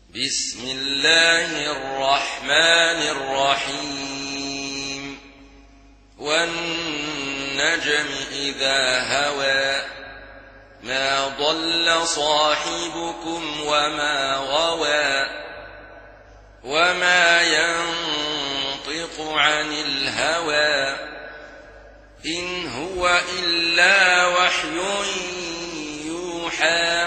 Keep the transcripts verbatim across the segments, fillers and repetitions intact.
بسم الله الرحمن الرحيم والنجم إذا هوى ما ضل صاحبكم وما غوى وما ينطق عن الهوى إن هو إلا وحي يوحى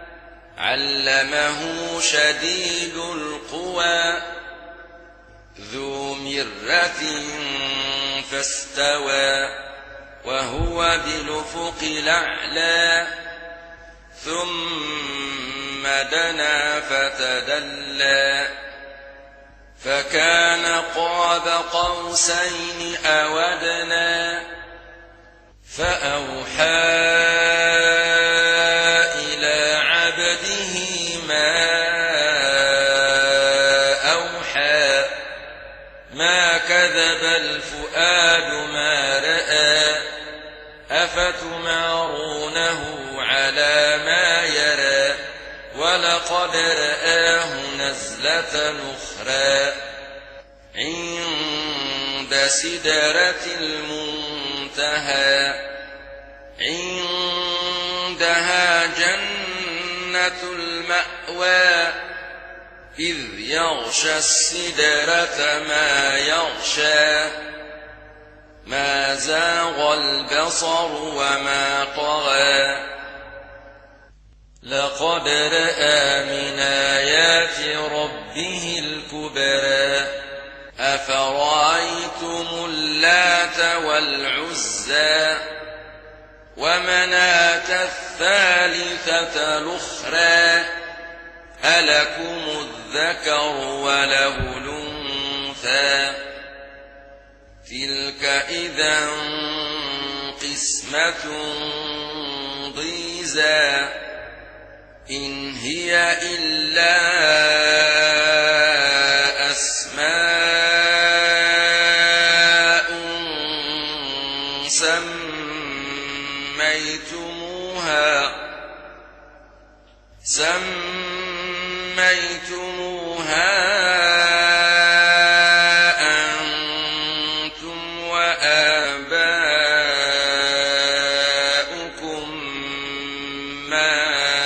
علمه شديد القوى ذو مرة فاستوى وهو بالأفق الأعلى ثم دنا فتدلى فكان قاب قوسين أو أدنى فأوحى كذب الفؤاد ما رأى أفتمارونه على ما يرى ولقد رآه نزلة أخرى عند سدرة المنتهى عندها جنة المأوى إذ يغشى السدرة ما يغشى ما زاغ البصر وما طغى لقد رأى من آيات ربه الكبرى أفرأيتم اللات والعزى ومناة الثالثة الأخرى ألكم الذكر وله الأنثى تلك إذا قسمة ضيزى إن هي إلا أسماء سميتموها سميتموها سميتموها أنتم وآباؤكم ما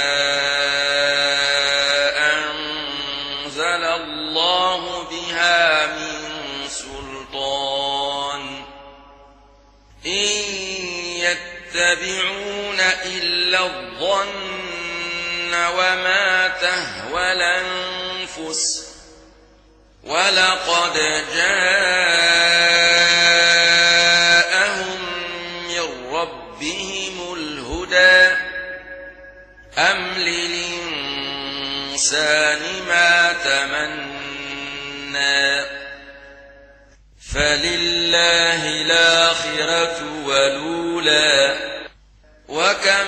أنزل الله بها من سلطان إن يتبعون إلا الظن وما تهوى الأنفس ولقد جاءهم من ربهم الهدى أم للإنسان ما تمنى فلله الآخرة والأولى وكم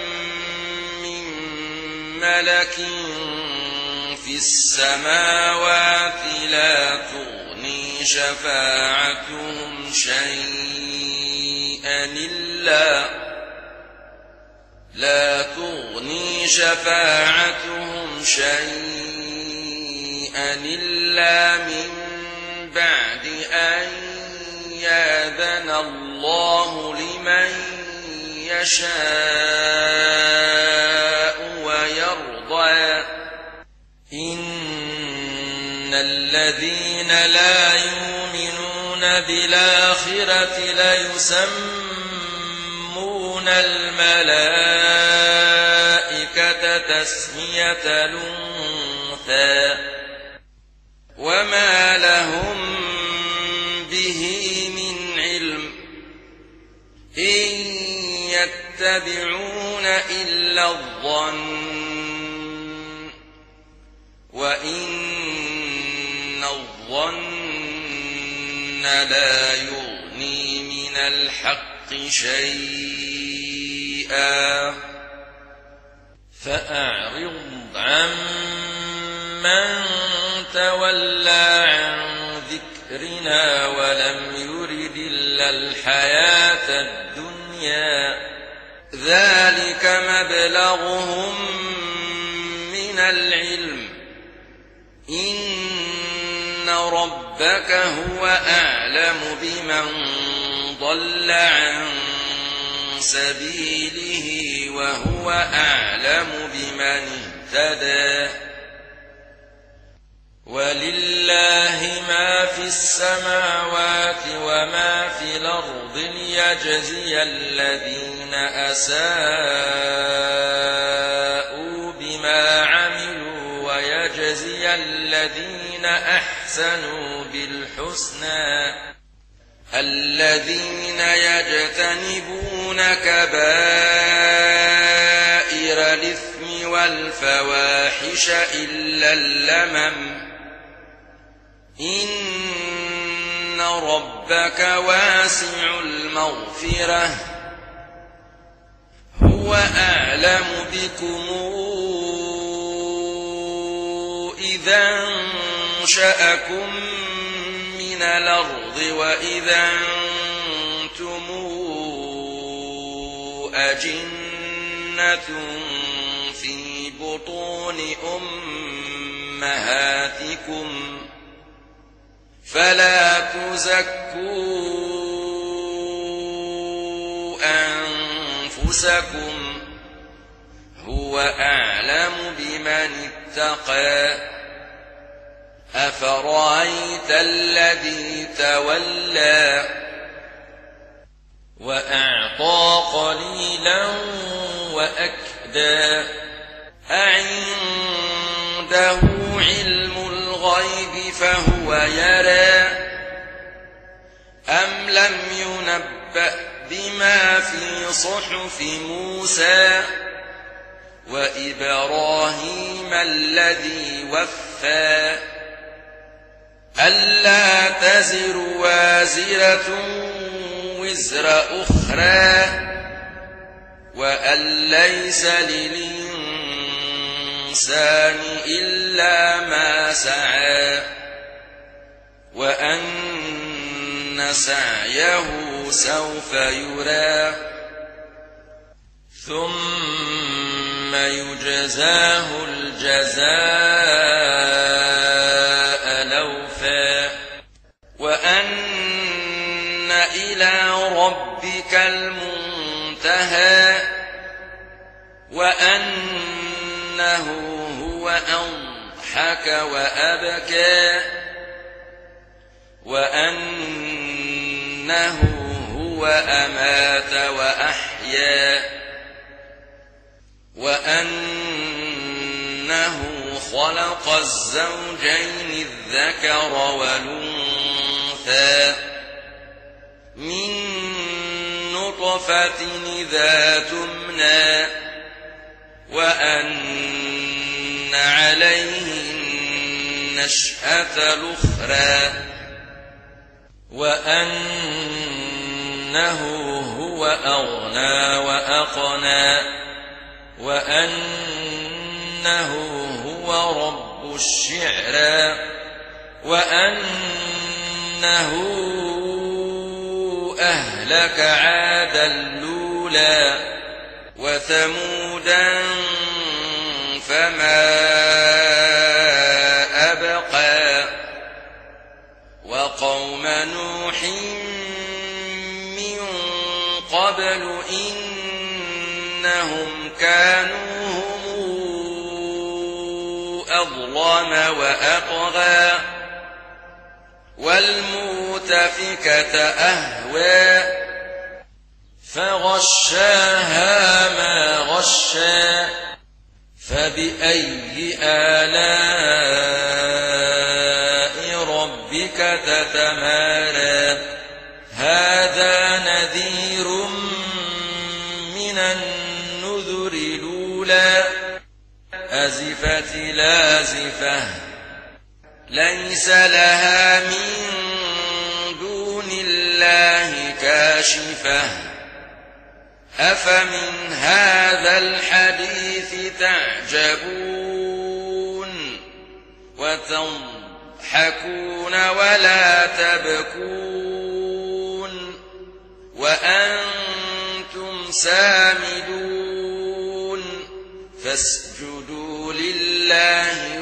ملك في السماوات لا تغني شفاعتهم شيئا إلا لا تغني شفاعتهم شيئا إلا من بعد أن يأذن الله لمن يشاء ويرضى إن الذين لا يؤمنون بالآخرة ليسمون الملائكة تسمية الأنثى وما لهم به من علم إن يتبعون إلا الظن وإن الظن لا يغني من الحق شيئا فأعرض عمن تولى عن ذكرنا ولم يرد إلا الحياة الدنيا ذلك مبلغهم من العلم إن ربك هو أعلم بمن ضل عن سبيله وهو أعلم بمن اهتدى ولله ما في السماوات وما في الأرض ليجزي الذين أساءوا بما عملوا ويجزي الذين أحسنوا بالحسنى الذين يجتنبون كبائر الإثم والفواحش إلا اللمم إن ربك واسع المغفرة هو أعلم بكم إذا أنشأكم من الأرض وإذا أنتم أجنة في بطون أمهاتكم فلا تزكوا أنفسكم هو أعلم بمن اتقى أفرأيت الذي تولى وأعطى قليلا وأكدى أعنده علم الغيب فهو يرى أم لم ينبأ بما في صحف موسى وإبراهيم الذي وفى ألا تزر وازرة وزر أخرى وأن ليس للإنسان إلا ما سعى وأن سعيه سوف يرى ثم يجزاه الجزاء الأوفى وأن إلى ربك المنتهى وأنه هو أضحك وأبكى وأنه هو أمات وأحيا وأنه خلق الزوجين الذكر والأنثى من نطفة إذا تمنى وأن عليه النشأة الأخرى وأنه هو أغنى وأقنى وأنه هو رب الشعرى وأنه أهلك عادا الأولى وثمودا فما أبقى وقوم نوح من قبل إنهم كانوا هم أظلم وأطغى والمؤتفكة أهوى فغشاها ما غشى فبأي آلاء ربك تتمارى هذا نذير من النذر الأولى أزفت لازفة ليس لها من دون الله كاشفة أفمن هذا الحديث تعجبون وتضحكون ولا تبكون وأنتم سامدون فاسجدوا لله